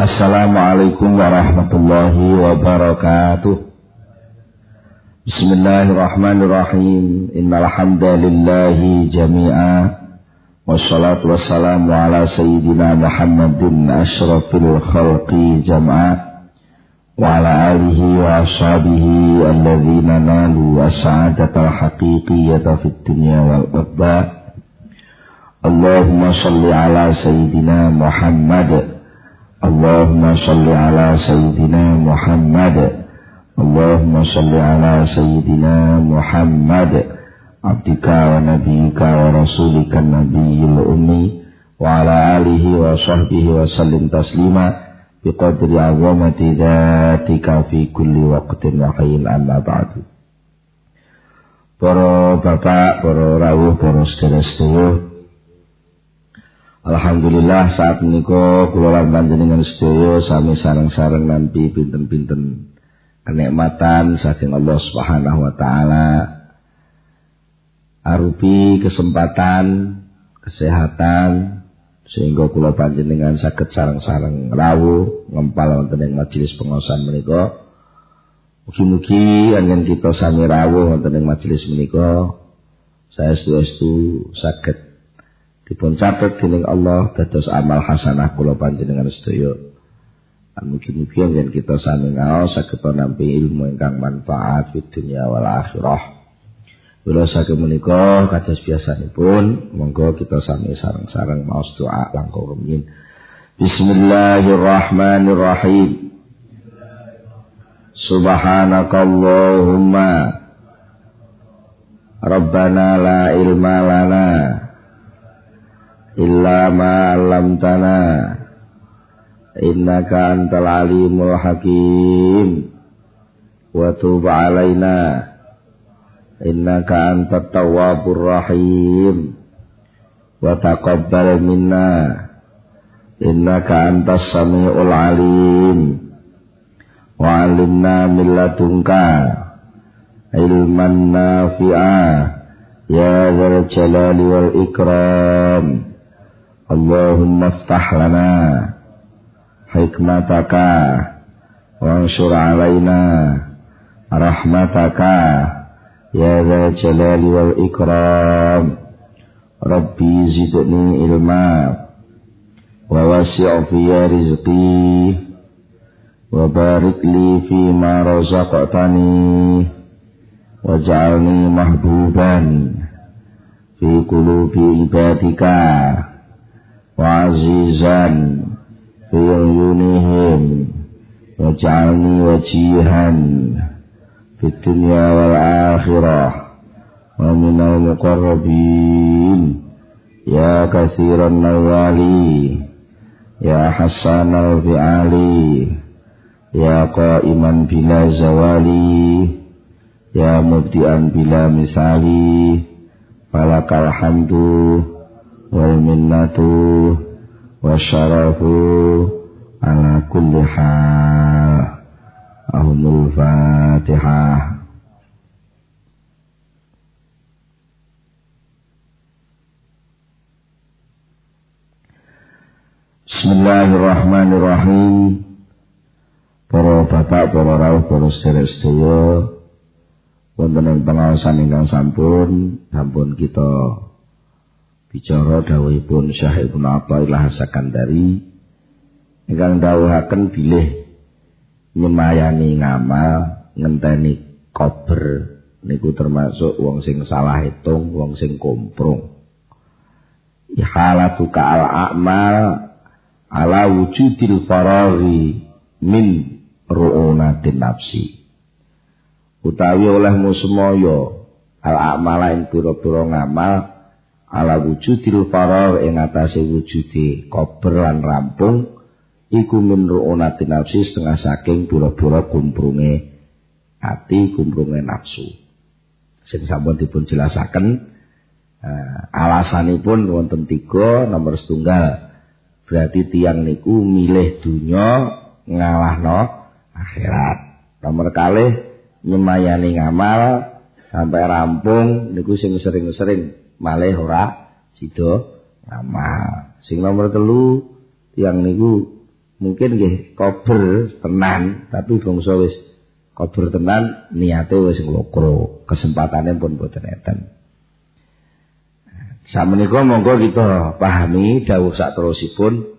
Assalamualaikum warahmatullahi wabarakatuh. Bismillahirrahmanirrahim. Innal hamdalillahi jami'a wassalatu wassalamu ala sayyidina Muhammadin asyrafil khalqi jam'a wa ala alihi wa ashabihi alladhina nalu as-sa'adatal haqiqiyyata fid dunya wal ukhra. Allahumma shalli ala sayyidina Muhammad. Allahumma shalli ala sayyidina Muhammad. Allahumma shalli ala sayyidina Muhammad abdika wa nabiyyika wa rasulika nabiyil ummi wa ala alihi wa sahbihi wa sallim taslima biqadri azamati dhatika fi kulli waqtin wa hayyin amma ba'du. Para bapak, para rawuh, para sedherek-sedherek, alhamdulillah saat menika kula lan panjenengan sedaya sami sareng-sareng nampi pinten-pinten kenikmatan saking Allah Subhanahu wa taala arupi kesempatan kesehatan sehingga kula panjenengan saged sareng-sareng rawuh ngempal wonten ing majelis pengaosan menika. Mugi-mugi anggen kita sami rawuh wonten ing majelis menika saestu-estu saged dipun catet dening Allah dados amal hasanah kula panjenengan sedaya. Mugi-mugi yen kita sami ngaos saged nampi ilmu ingkang manfaat fid dunya wal akhirah. Kula saged menika kados biasanipun monggo kita sami sareng-sareng maos doa langkung rumiyin. Bismillahirrahmanirrahim. Subhanakallahumma Rabbana la ilma lana illa ma 'allamtana innaka antal alimul hakim wa tub 'alaina innaka antat tawwabur rahim wa taqabbal minna innaka antas samiul alim wa 'allimna min ladunka ilman nafi'a ya dzal jalali wal ikram. Allahumma iftah lana hikmataka wansur alaina rahmataka ya dzal jalali wal ikram. Rabbi zidni ilma wa wasi' fi rizqi wa barik li fi ma razaqtani waj'alni mahbuban fi qulubi ibadika wa azizan fi uyunihim waj'alni wajihan fid dunya wal akhirah wa minal muqarrabin ya katsiran nawali ya hasanal fi'ali ya qa'iman bila zawali ya mubdi'an bila misali falakal hamdu wal minnatu wasyarafu ala kulli hal. Ahumul Fatihah. Bismillahirrahmanirrahim. Para bapak, para rawuh, para sedherek-sedherek, wonten ing pangaosan ingkang sampun kita bicara dawuhipun Syekh Ibnu Athaillah As-Sakandari ingkang dawuhaken bilih nyemayani ngamal ngenteni kober niku termasuk wong sing salah hitung, wong sing komprong. Ihalatu ka'al a'mal ala wujudil faraghi min ru'unatin nafsi. Utawi olehmu semaya al-a'mala ing pira-pira ngamal ala wujudil faragh ing atase wujude kober lan rampung iku min ru'unatin nafsi setengah saking pira-pira kumprunge ati, kumprunge nafsu. Sing sampun dipun jelasaken alasanipun wonten 3. Nomor setunggal berarti tiyang niku milih dunya ngalahno akhirat. Nomor kalih nyemayani ngamal sampai rampung niku sing sering-sering malih ora sida ngamal. Sing nomor 3 tiyang niku mungkin nggih kober tenan, tapi bangsa wis kober tenan niate wis nglokro, kesempatane pun boten enten. Sameneika monggo kita pahami dawuh saterusipun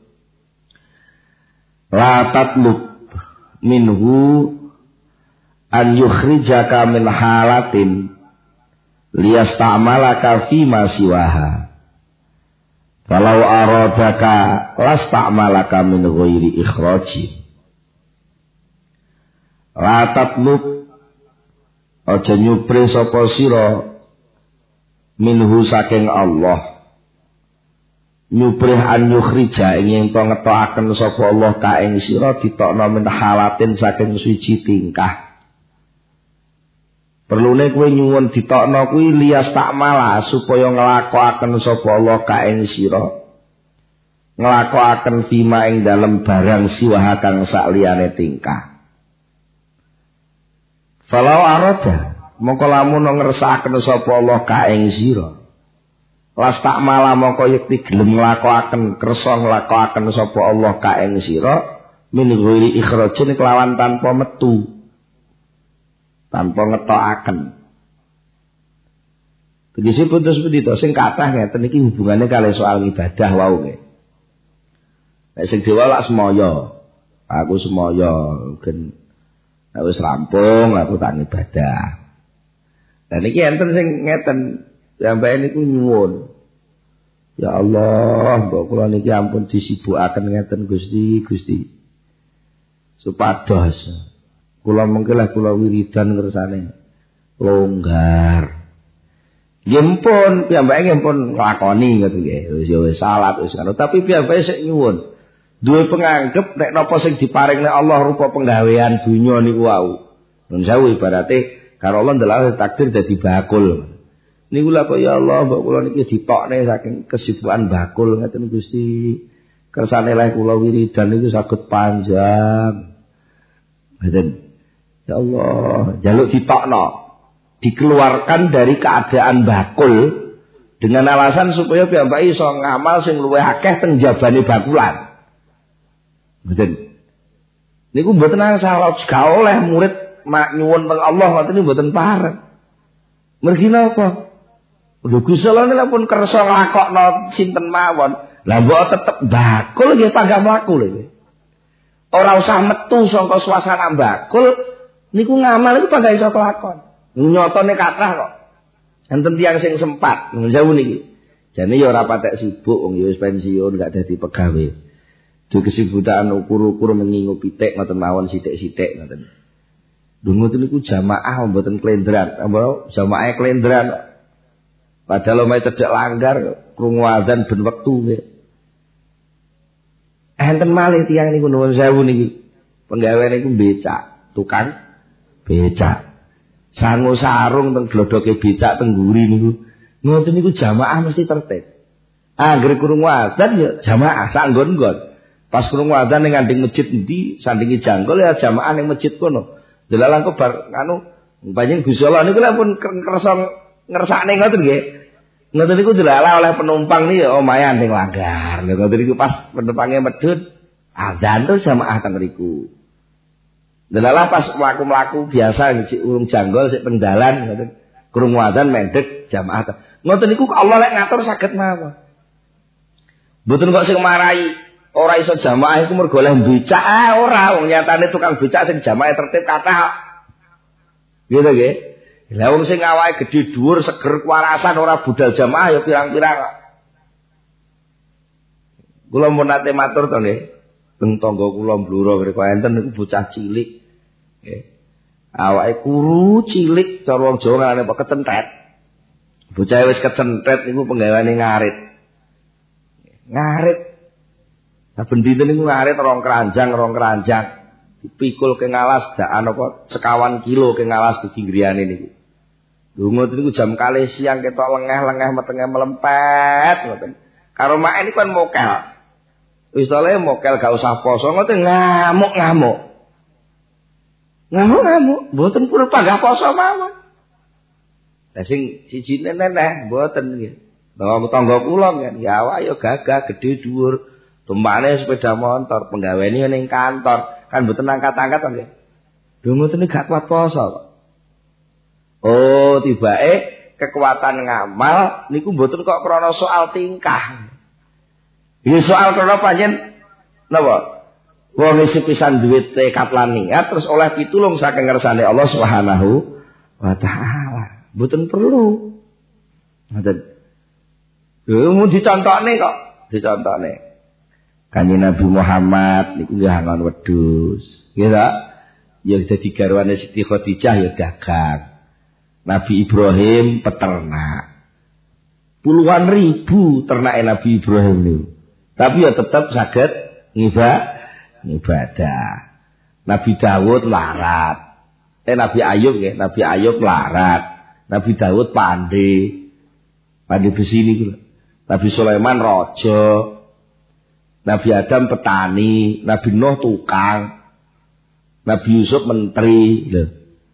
la tatlub minhu an yukhrijaka min halatin liyasta'malaka fi ma siwaha falau aradaka lasta'malaka min ghairi ikhraji. La tatlub aja nyupre sapa sira minhu saking Allah, nyubrih an yukhrija ing ento ngetokaken sapa Allah ka ing sira ditokno min halatin saking suci tingkah. Perlune kowe nyuwun ditokno kuwi liyas takmala supaya nglakokaken sapa Allah ka ing sira, nglakokaken fima ing dalem barang siwah kang sakliyane tingkah. Falau arada mongko lamun ngersakaken sapa Allah ka ing sira, las tak malah mongko yekti gelem nglakokaken kersa nglakokaken sapa Allah ka ing sira min ghairi ikhrajin kelawan tanpa metu, tanpa ngetokaken. Tegese putus pendito sing kathah ngeten iki hubungane kali soal ibadah wau nggih. Nek sing dewa lak semaya, aku semaya gen wis rampung aku tak ibadah. Dan iki enten sing ngeten, sampeyan niku nyuwun. Ya Allah, mbok kula niki ampun disibukaken ngeten Gusti. Supados kula mengke lah kula wiridan kersane longgar. Nggih pun piyambake nggih pun nglakoni ngoten nggih. Wis salat wis ngono, tapi piyambake sik nyuwun. Duwe penganggep nek napa sing diparingne Allah rupa penggawean dunya niku wau. Nun sewu ibarate karo Allah ndelok takdir dadi bakul. Niku lha kok ya Allah mbok kula niki ditokne saking kesibukan bakul ngeten Gusti. Kersane leh kula wiridan niku saged panjang. Ngeten. Ya Allah, njaluk ditokno. Dikeluarkan dari keadaan bakul dengan alasan supaya piyambake iso ngamal sing luwih akeh teng jabane bakulan. Ngeten. Niku mboten salah gak oleh murid mak nyuwun teng Allah ngoten niku mboten pareng. Mergi napa? Lho Gusti Allah nek pun kersa nglakokno sinten mawon, lah mbok tetep bakul nggih panggah mlaku lho. Ora usah metu saka suasana bakul, niku ngamal iku panggah iso kelakon. Nyatane kathah kok. Enten tiyang sing sempat, sewu niki. Jane ya ora patek sibuk wong ya wis pensiun gak dadi pegawe. Di kesibukan ukur-ukur mengingu pitik ngoten mawon sithik-sithik ngoten. Dungu niku jamaah mboten klendran, apa jamaah klendran. Padahal omahe cedhak langgar krungu adzan ben wektu nggih. Enten malih tiyang niku nuwun sewu niki. Penggawe niku becak, tukang becak. Sangu sarung teng glodoke becak teng nguri niku. Ngoten niku jamaah mesti tertib. Anggere krungu adzan ya jamaah sak nggon-nggon. Pas krungu adzan ning ngandhing masjid endi sandingi jangkul ya jamaah ning masjid kono. Delalah kok bar anu panjenengan Gusti Allah niku lha pun kersa ngersakne ngoten nggih. Ngoten niku delalah oleh penumpang niki ya omahe ning langgar. Lha ngoten niku pas penumpange medhut adzan terus jamaah teng mriku. Delalah pas mlaku-mlaku biasa urung janggol sik pengdalan ngoten. Krungu adzan mendhet jamaah. Ngoten niku Allah lek ngatur saged mawon. Mboten kok sing marahi ora iso jamaah iku mergo oleh becak ora wong nyatane tukang becak sing jamaah tertib kathah. Gitu nggih. Lah wong sing awake gedhe dhuwur seger kuwarasan ora budal jamaah ya pirang-pirang kok. Kula mun nate matur to nggih. Teng tangga kula Bluro mriku enten niku bocah cilik. Nggih. Awake kuru cilik cara wong Jawa ngarane apa kecentet. Bocah wis kecentet niku penggaweane ngarit. Ngarit. Saben dinten niku ngarit rong keranjang. Dipikul ke ngalas daan apa sekawan kilo ke ngalas di griyane niku. Lho ngoten niku jam kalih siang ketok lengeh-lengeh metenge melempet ngoten. Karo mak niku kan mokel. Wis tole mokel gak usah poso ngoten ngamuk-ngamuk. Ngamuk, mboten purun panggah poso mawon. Lah sing sijine neneh mboten nggih. Bawa tangga kula kan ya awak ya gagah gedhe dhuwur. Tumpakane sepeda motor, penggaweane ning kantor, kan mboten angkat-angkat to nggih. Lho ngoten iki gak kuat poso kok. Oh, tibake kekuatan ngamal niku mboten kok krana soal tingkah. Iki soal krana panjen napa? Wong isih pisan duwe tekad lan niat terus oleh pitulung saking ngersane Allah Subhanahu wa taala. Mboten perlu. Ngoten. Lho mun dicontokne kok, dicontokne. Kanjeng Nabi Muhammad niku nggih angon wedhus. Nggih ta? Ya dadi garwane Siti Khadijah ya dagang. Nabi Ibrahim peternak. Puluhan ribu ternake Nabi Ibrahim niku. Tapi ya tetap saged ngibadah. Nabi Dawud larat. Nabi Ayub nggih, Nabi Ayub larat. Nabi Dawud pandai besi niku. Nabi Sulaiman raja. Nabi Adam petani, Nabi Nuh tukang. Nabi Yusuf menteri lho.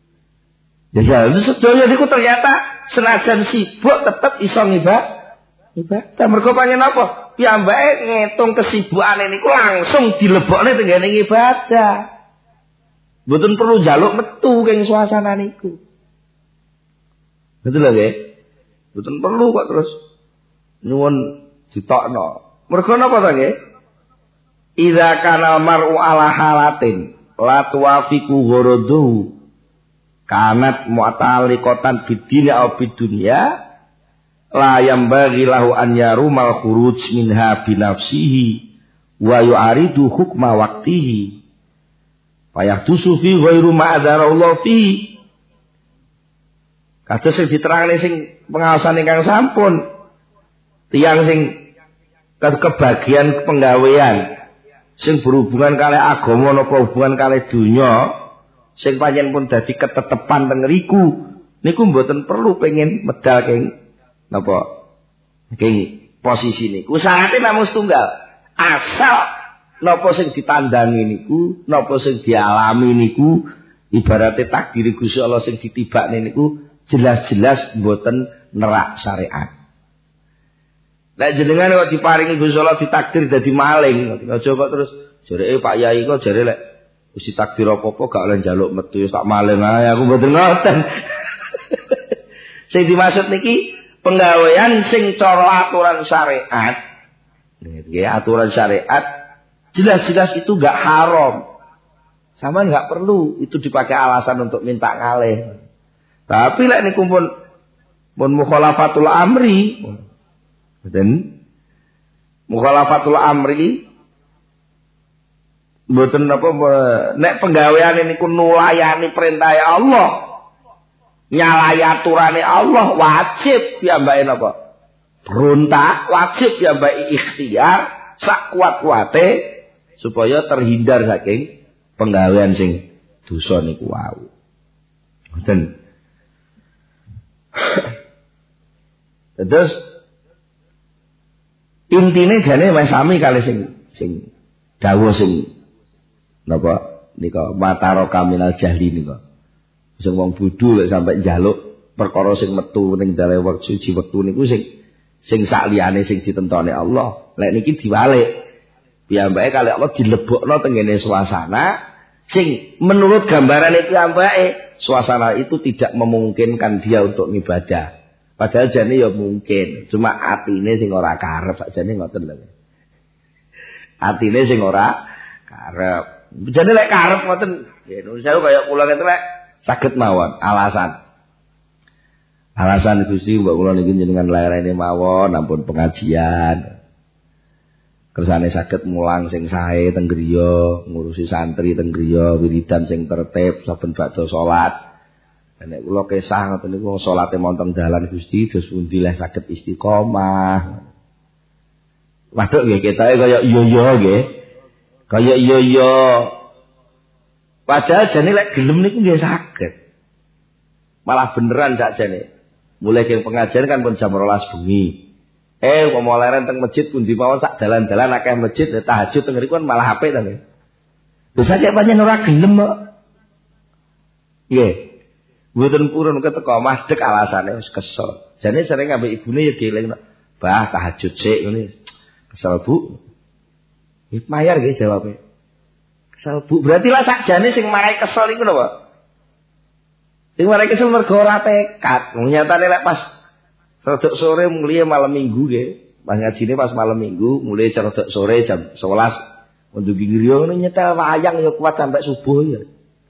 Ya sedaya niku ternyata senajan sibuk tetep iso ibadah. Mergo panjen apa? Piyambake ngitung kesibukane niku langsung dilebokne tenggene ibadah. Mboten perlu njaluk metu keng suasana niku. Betul lho nggih? Mboten perlu kok terus nyuwun ditokno. Mergo napa to nggih? Idza kana mar'u ala halatin la tuwafiqu gharaduhu kanat mu'taliqatan bid-dini aw bid-dunya la yambaghi lahu an yarumal khuruj minha bi nafsihi wa yu'aridu hukma waqtihi fayahdusu fi ghairu ma adarallahu fihi. Kados sing diterangne sing pengaosan ingkang sampun tiyang sing kebagian penggawean sing berhubungan kali agama napa hubungan kali dunya sing pancen pun dadi ketetepan teng riku niku mboten perlu pengen medal keng napa keng posisi niku syaratnya namung setunggal asal napa sing ditandangi niku napa sing dialami niku ibaratnya takdir Gusti Allah sing ditibakne niku jelas-jelas mboten nerak syariat. Nek jenengan kok diparingi Gusti Allah ditakdir dadi maling, aja kok terus jareke Pak Yai kok jare lek wis ditakdir apa-apa gak oleh njaluk metu tak maling ae aku mboten ngoten. Sing dimaksud niki penggawean sing cara aturan syariat. Nggih, aturan syariat jelas-jelas itu enggak haram. Sama enggak perlu itu dipakai alasan untuk minta ngalih. Tapi lek niku pun mukhalafatul amri dan mukhalafatul amri mboten napa nek penggaweane niku nulayani perintah Allah nyalahi aturane Allah wajib piyambake napa berontak wajib piyambake ikhtiar sak kuat-kuate supaya terhindar saking penggawean sing dosa niku wau. Ngoten. Terus intine jane wis sami kali sing dawuh sing napa nika mataro kaminal jahli nika. Sing wong bodho lek sampe njaluk perkara sing metu ning dalem wektu suci wektu niku sing sak liyane sing ditentone Allah. Lek niki diwalik. Piyambake kali Allah dilebokno tengene suasana sing menurut gambarane piyambake suasana itu tidak memungkinkan dia untuk ibadah. Padahal jane ya mungkin, cuma atine sing ora karep, jane ngoten lho. Atine sing ora karep. Jane lek karep ngoten, ya nusa kaya kula ngene lek saged mawon alasan. Alasan Gusti mbok kula niki jenengan lairane mawon ampun pengajian. Kersane saged mulang sing sae teng griya, ngurusi santri teng griya, wiridan sing tertib saben badhe salat. Nek kula kesah ngoten niku salate montong dalan Gusti dos pundi leh saged istiqomah. Waduh nggih ketoke kaya iya-iya nggih. Kaya iya-iya. Padahal jane lek gelem niku nggih saged. Malah beneran sakjane. Mulai ke pengajian kan pun jam 12 bengi. Umpama leren teng masjid pundi mawon sak dalan-dalan akeh masjid tahajud teng ngriku malah apik to nggih. Lha saja pancen ora gelem kok. Nggih. Mboten purun keteko madhek alasane wis kesel. Jane sering ambek ibune ya geleng, "Bah, tahajud sik ngene." Kesel, Bu. Mayar nggih jawabe. Kesel Bu, berarti lah sakjane sing marai kesel iku napa? Sing marai kesel mergo ora tekad. Nyatane lek pas rodok sore mulai malam Minggu nggih. Pas ngajine pas malam Minggu, mulai rodok sore jam 11 mendugi griya ngono nyetel wayang ya kuat sampai subuh ya.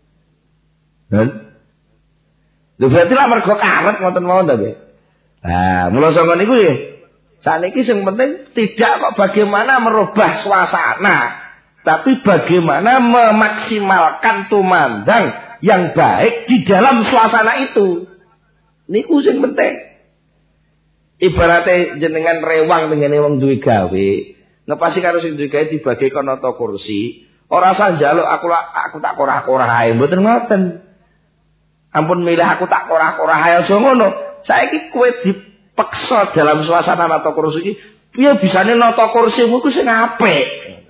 Lho berarti lah mergo karep ngoten mawon ta nggih. Nah, mula sanga niku nggih. Saniki sing penting tidak kok bagaimana merubah suasana, tapi bagaimana memaksimalkan tumandang yang baik di dalam suasana itu. Niku sing penting. Ibaratnya jenengan rewang dengan wong duwe gawe, ngepasi karo sing duwe gawe dibagi kono ta kursi, ora usah njaluk aku tak korah-korah ae, mboten ngoten. Ampun milih aku tak korah-korah ae aja ngono. Saiki kowe dipeksa dalam suasana nata kursi iki, piye bisane nata kursimu ku sing apik.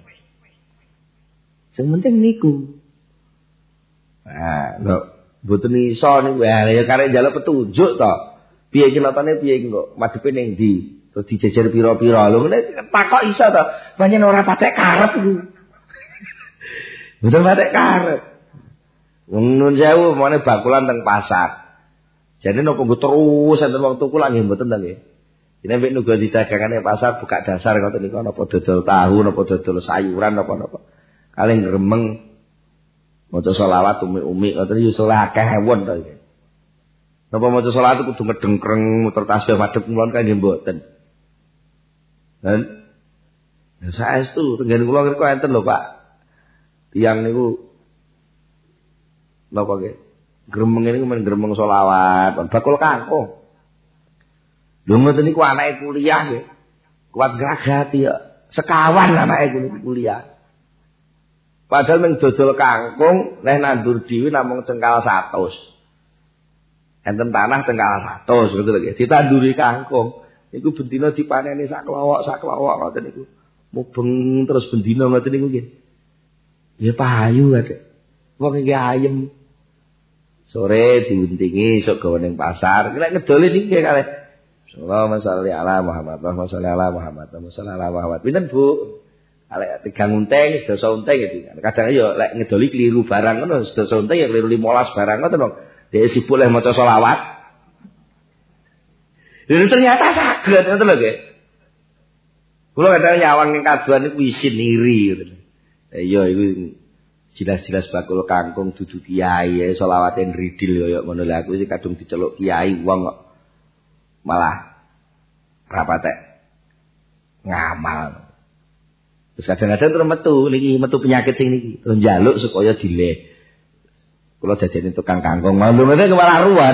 Sing penting niku. Nah, lho mboten iso niku ya karek njaluk petunjuk to. Piye iki natane piye iki kok madhepe ning ndi? Terus dijejer pira-pira. Lho ngene takok iso to. Pancen ora patek karep iku. Mboten patek karep. Wong nun sewu mene bakulan teng pasar. Jadi nopo nggo terus enten wong tuku lak nggih mboten ta nggih. Dene mek nuga didagangane pasar buka dasar ngoten niku napa dodol tahu napa dodol sayuran napa-napa. Kalih gremeng maca selawat umi-umi ngoten yo salah akeh ewon to iki. Napa maca selawat kudu ngedengkreng muter tasbih madhep kulon kan nggih mboten. Dan saestu tenggen kula niku enten lho Pak. Tiyang niku napa nggih? Gremeng ini men gremeng selawat, bakul kangkung. Lho ngoten niku anake kuliah nggih. Kuat gragati ya. Sekawan anake kuliah. Padahal men dodol kangkung, neh nandur dhewe namung cengkal 100. Enten tanah cengkal 100 ngoten lho nggih. Ditanduri kangkung. Niku bendina dipaneni sak klowok ngoten niku. Mubeng terus bendina ngoten niku nggih. Ya payu ate. Wong iki ayem. Sore diuntingi sok gawe ning pasar. Nek ngedole niki kalih. Allahumma sholli ala Muhammad, Allahumma sholli ala Muhammad, Allahumma sholli ala Muhammad. Pinten Bu? Kalih 3 unting, sedasa unting iki. Kadang yo lek ngedoli kliru barang ngono, sedasa unting ya kliru 15 barang ngoten wong. Dhek sibuk leh maca selawat. Lha ternyata saged ngoten lho nggih. Kula kadang nyawang ning kaduan niku isin iri ngoten. Iya iku jelas-jelas bakul kangkung dudu kiai ya selawate nridil kaya ngono lha aku sing kadung diceluk kiai wong kok malah rapatek ngamal. Terus kadang-kadang terus metu penyakit sing niki, terus njaluk supaya dileh. Kula dadeni tukang kangkung malu mene malah ruwet.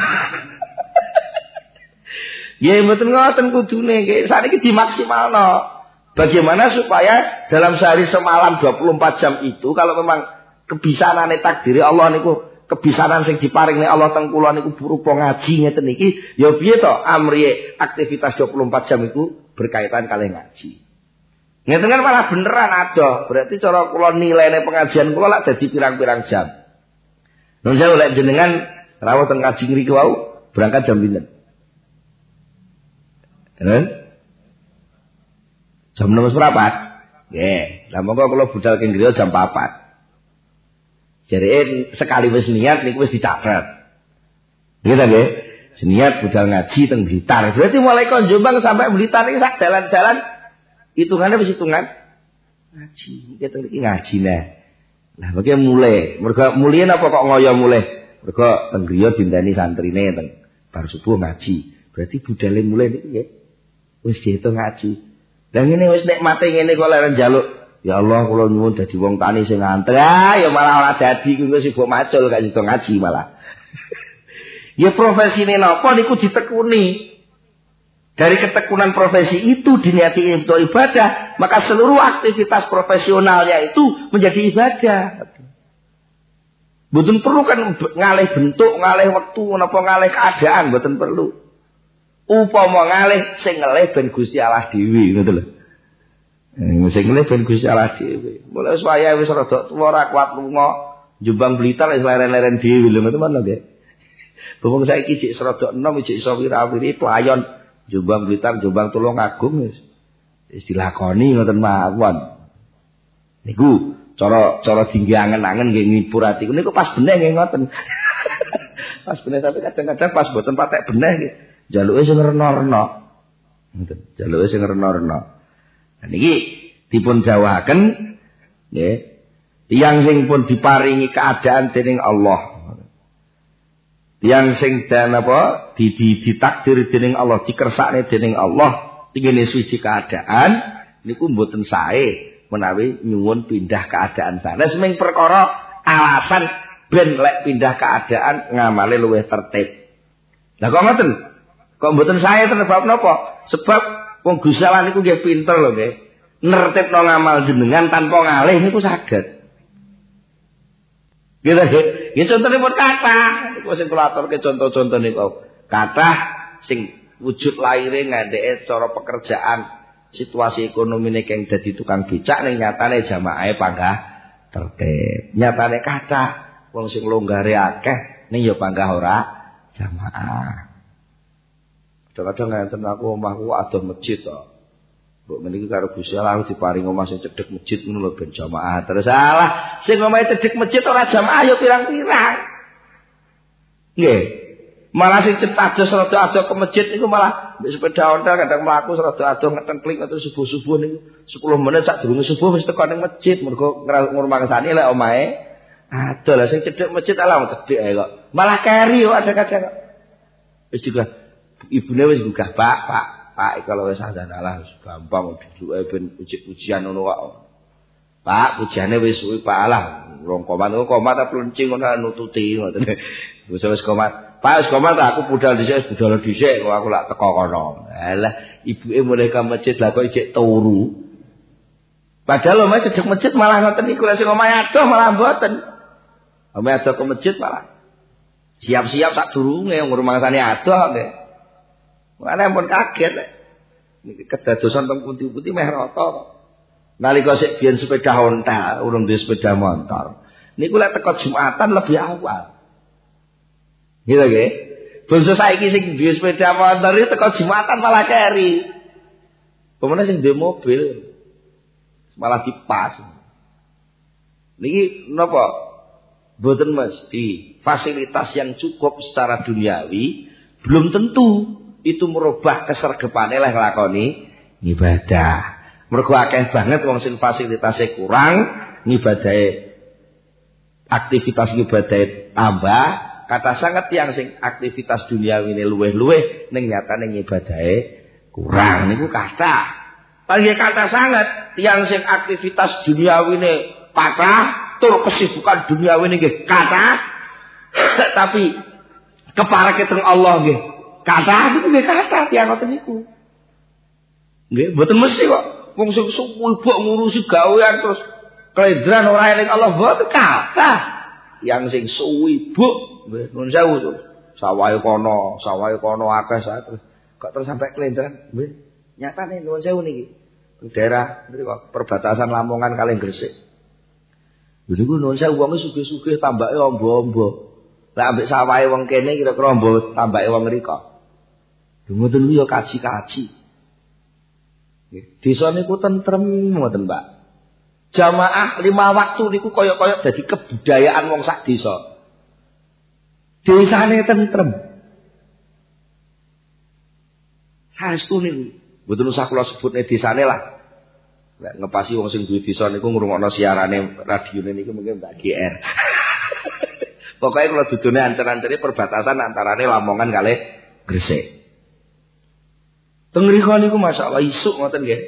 Nggih mboten ngoten kudune nggih sakniki dimaksimalno. Bagaimana supaya dalam sehari semalam 24 jam itu kalau memang kebisanane takdiri Allah niku kebisanan sing diparingi Allah teng kula niku berupa ngaji ngeten iki ya piye to amriye aktivitas 24 jam itu berkaitan kalih ngaji. Ngeten kan malah beneran ada. Berarti cara kula nilainya pengajian kula lak dadi pirang-pirang jam. Nun saya lek jenengan rawuh teng ngaji ngriki wau berangkat jam pinten? Jam 6 seprapat. Nggih. Lah monggo kula budal keng griya jam 4. Jareke sekali wis niat niku wis dicatet. Nggih ta nggih? Niat budal ngaji teng Blitar. Berarti mulai kon Jombang sampai Blitar iki sak dalan-dalan hitungane wis hitungan ngaji. Iki teng iki ngaji nah. Lah bagaimana mulai? Mergo mulih napa kok ngoyo mulih? Mergo teng griya dinteni santrine teng bar subuh ngaji. Berarti budale mulai niki nggih. Wis diitung ngaji. Lah ngene wis nikmate ngene kok leren njaluk. Ya Allah kula nyuwun dadi wong tani sing antri. Ya malah ora dadi kuwi sibuk macul gak sido ngaji malah. Ya profesine napa niku ditekuni. Dari ketekunan profesi itu diniati untuk ibadah, maka seluruh aktivitas profesionalnya itu menjadi ibadah. Mboten perlu kan ngalih bentuk, ngalih wektu, napa ngalih keadaan, mboten perlu. Upama ngalih sing ngelih ben Gusti Allah dhewe ngoten lho. Sing ngelih ben Gusti Allah dhewe. Mulai supaya wis rada tuwa ora kuat lunga, Jombang Blitar wis leren-leren dhewe lho ngoten men nggih. Bung saiki cek serodok enom cek iso wira-wiri playon Jombang Blitar, Jombang Tulungagung wis dilakoni ngoten mawon. Niku cara tinggi angen-angen nggih ngipur atiku niku pas beneh nggih ngoten. Pas beneh tapi kadang-kadang pas boten patek beneh nggih. Jaluke sing rena-rena. Ngoten, jaluke sing rena-rena. Nah niki dipun jawaken nggih. Tiyang sing pun diparingi keadaan dening Allah. Tiyang sing dan apa ditakdir dening Allah, dikersakne dening Allah, tingene suci keadaan niku mboten sae menawi nyuwun pindah keadaan sanes ming perkara alasan ben lek pindah keadaan ngamale luwih tertib. Lah kok ngoten? Kok mboten sae sebab napa? Sebab wong Gusti Allah niku nggih pinter lho nggih. Nertibno ngamal jenengan tanpa ngalih niku saged. Gitu nggih. Ya contone pun kathah. Niku sing kula aturke contoh-contoh niku. Kathah sing wujud laire ngandheke cara pekerjaan situasi ekonomine keng dadi tukang becak ning nyatane jamaahe panggah tertib. Nyatane kathah wong sing longgare akeh ning ya panggah ora jamaah. Kadang-kadang ngenten aku omahku adoh masjid to. Mbok meniki karo Gusti Allah diparing omah sing cedhek masjid ngono lho ben jamaah. Terus salah, sing omahe cedhek masjid ora jamaah ya pirang-pirang. Nggih. Malah sing cetados rada-rada ke masjid niku malah mbek sepeda ontel kadang mlaku rada-rada ngetengklik atau subuh-subuh niku 10 menit sadurunge subuh wis teko ning masjid mergo ngurmangsani lek omahe adoh. Lah sing cedhek masjid ala cedhek ae kok. Malah keri kok ada-kadang kok. Wis juga ibune wis gugah, Pak, kalau wis adzanalah gampang duduke ben uji-ujian ngono kok. Pak, pujiane wis suwi Pak alah. Rong komat ta pluncing ngono nututi ngoten. Wis komat. Pak, wis komat aku budal dhisik kok aku lak teko kono. Alah, ibuke mulai ka masjid lah kok ijek turu. Padahal omahe cedhek masjid malah ngoten niku lek sing omahe adoh malah mboten. Omahe adoh ke masjid malah siap-siap sak durunge ngurmangsane adoh nggih. Ana pun kaget lek niki kedadosan teng pundi-pundi meh rata. Nalika sik biyen sepeda ontel, urung duwe sepeda motor. Niku lek teko Jumatan lebih awal. Gitu nggih. Bangsa saiki sing duwe sepeda motor iki teko Jumatan malah keri. Pemene sing duwe mobil malah dipas. Niki napa? Mboten mesti fasilitas yang cukup secara duniawi belum tentu itu merubah kesergepane leh nglakoni ibadah. Mergo akeh banget wong sing fasilitasnya kurang, ngibadahe aktivitas ngibadahe tambah, kata sanget yang sing aktivitas duniawine luweh-luweh ning nyatane ngibadahe kurang niku kathah. Panggih kata sanget yang sing aktivitas duniawine kathah, tur kesibukan duniawine nggih kathah, tapi kepareke teng Allah nggih kathah niku nggih kathah tiyang ngoten niku. Nggih, mboten mesti kok. Wong sing sibuk ngurusi gawean terus kelendran ora eling Allah mboten kathah. Yang sing sibuk nggih nun sewu to. Sawahe kono akeh terus kok terus sampai kelendran nggih. Nyatane nun sewu niki. Daerah mriko perbatasan Lamongan kalih Gresik. Niku nun sewu wong sugih-sugih tambake ombo-ombo. Lah ambek sawahe wong kene kira-kira ombo tambake wong mriko. Ngoten niku ya kaji-kaji. Desa niku tentrem ngoten, Pak. Jamaah 5 waktu niku kaya-kaya dadi kebudayaan wong sak desa. Desane tentrem. Saestu niku. Mboten usah kula sebutne desane lah. Lek ngepasi wong sing duwe desa niku ngrungokno siarane radione niku mungkin Mbak GR. Pokoke kula dudune ancer-ancere perbatasan antarane Lamongan kalih Gresik. Teng mriku niku masyaallah isuk ngoten nggih.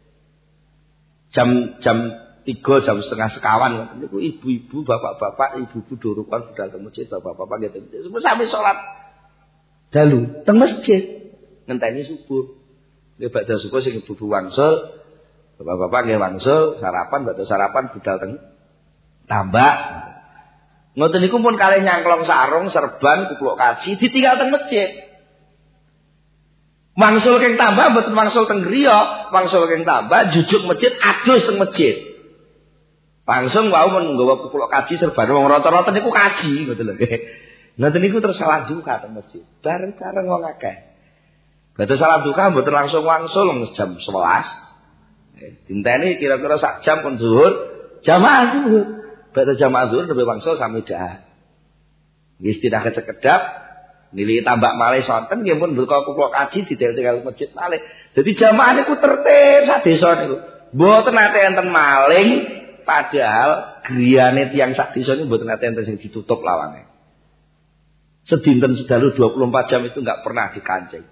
Jam 3 jam setengah sekawan ngoten niku ibu-ibu, bapak-bapak, ibu-ibu dorukan budal teng masjid, bapak-bapak nggih semua sampe salat dalu teng masjid ngenteni subuh. Nggih badhe subuh sing ibu-ibu wangsul, bapak-bapak nggih wangsul, sarapan badhe sarapan budal teng tambak. Ngoten niku pun kalih nyangklong sarung, serban, kupluk kaji ditinggal teng masjid. Mangsul keng tambah mboten mangsul teng griya, mangsul keng tambah jujuk masjid adus teng masjid. Langsung wau men nggawa kupluk kaji serban wong rata-rata niku kaji ngoten lho nggih. Ngoten niku terus salat duka teng masjid. Bareng-bareng wong akeh. Badhe salat duka mboten langsung wangsul jam 11. Dinteni kira-kira sak jam pun zuhur Jamaah zuhur. Badhe jamaah zuhur nembe wangsul sami dah. Nggih istilah kecekedap nilai tambak malih sonten nggih pun buka kula kaji didel-del masjid malih. Dadi jamaah niku tertib sak desa niku. Mboten nate enten maling padahal griyane tiyang sak desa niku mboten nate enten sing ditutup lawange. Sedinten sedalu 24 jam itu enggak pernah dikancing.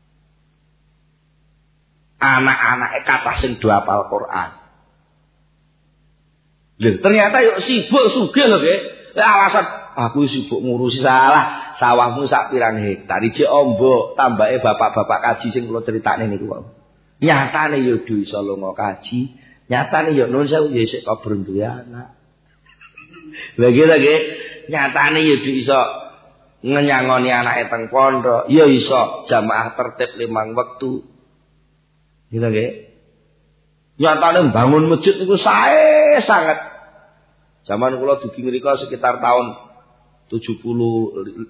Anak-anake kathah sing do hafal Quran. Lho ternyata yuk sibuk sugih lho nggih. Alasan aku sibuk ngurusi salah, sawahmu sak pirang hektar iki ombok, tambake bapak-bapak kaji sing kula critakne niku wae. Nyatane yo do iso lunga kaji, nyatane yo nuwun sewu yo isih kabur duwe anak. Lha nggih, nyatane yo do iso ngenyangoni anake teng pondok, yo iso jamaah tertib 5 wektu. Gitu nggih. Nyatane bangun masjid niku sae sangat. Zaman kula dugi mriku sekitar tahun 79.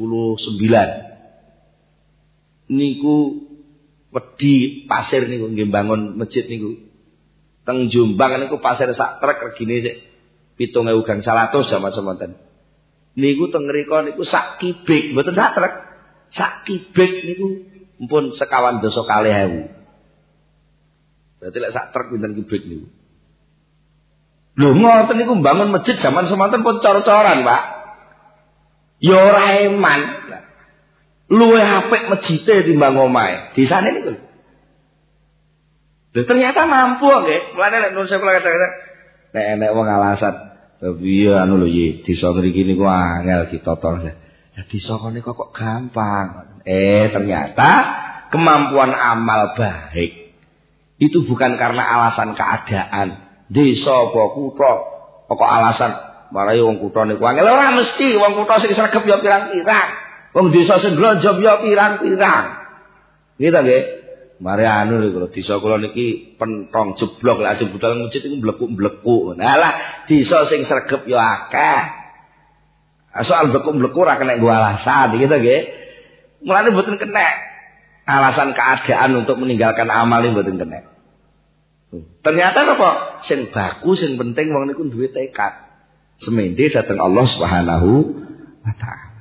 Niku wedi pasir niku nggih bangun masjid niku. Teng Jombang niku pasir sak truk regine sik 7.000 gang 100 jaman semonten. Niku teng mriku niku sak kibik, mboten sak truk. Sak kibik niku mpun sekawan doso 2.000. Berarti lek sak truk pinten kibik niku. Lho ngoten niku mbangun masjid zaman semanten pun cor-coran, Pak. Ya ora eman. Luwih apik masjide timbang omahe. Desane niku. Lho ternyata mampu nggih. Mulane nek nuwun sewu kadang-kadang nek enek wong alasan, piye anu lho ye, desa mriki niku angel ditata. Lah desa kene kok gampang. Ternyata kemampuan amal baik itu bukan karena alasan keadaan. Desa apa kutha kok alasan marai wong kutha niku angel ora mesti wong kutha sing sregep ya pirang-pirang. Wong desa sing glonjong ya pirang-pirang. Nggih ta nggih? Mari anu lho kula desa kula niki pentong jeblok lek aja budal masjid iku mleku-mleku. Nah lah desa sing sregep ya akeh. Soal mleku-mleku ora kena nggo alasan gitu nggih. Mulane mboten kena alasan keadaan untuk meninggalkan amal mboten kena. Ternyata apa? Sing baku sing penting wong niku duwe tekad. Semende dateng Allah Subhanahu wa taala.